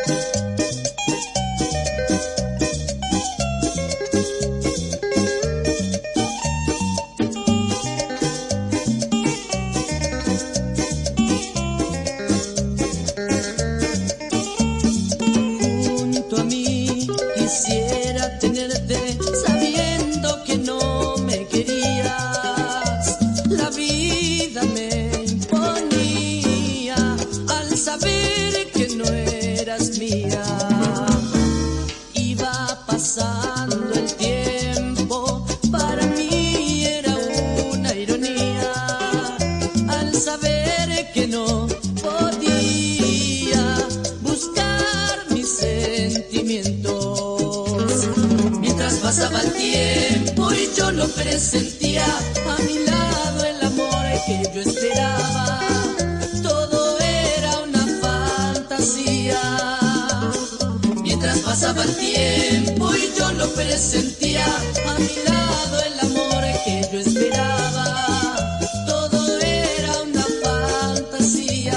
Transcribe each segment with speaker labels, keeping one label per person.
Speaker 1: Pasaba el tiempo y yo lo presentía, a mi lado el amor que yo esperaba, todo era una fantasía. Mientras pasaba el tiempo y yo lo presentía, a mi lado el amor que yo esperaba, todo era una fantasía.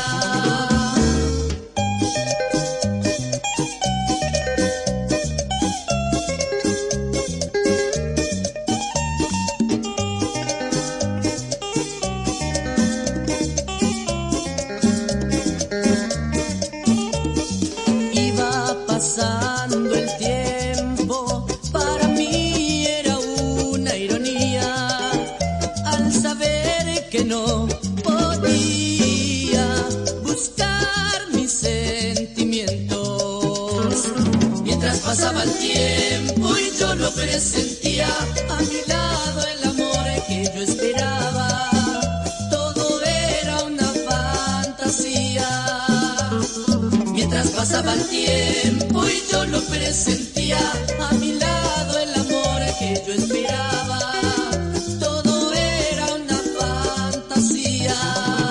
Speaker 1: Pasando el tiempo, para mí era una ironía, al saber que no podía buscar mis sentimientos. Mientras pasaba el tiempo y yo lo presentía, a mi lado el amor que yo esperaba, todo era una fantasía. Mientras pasaba el tiempo y yo lo presentía, a mi lado el amor que yo esperaba, todo era una fantasía.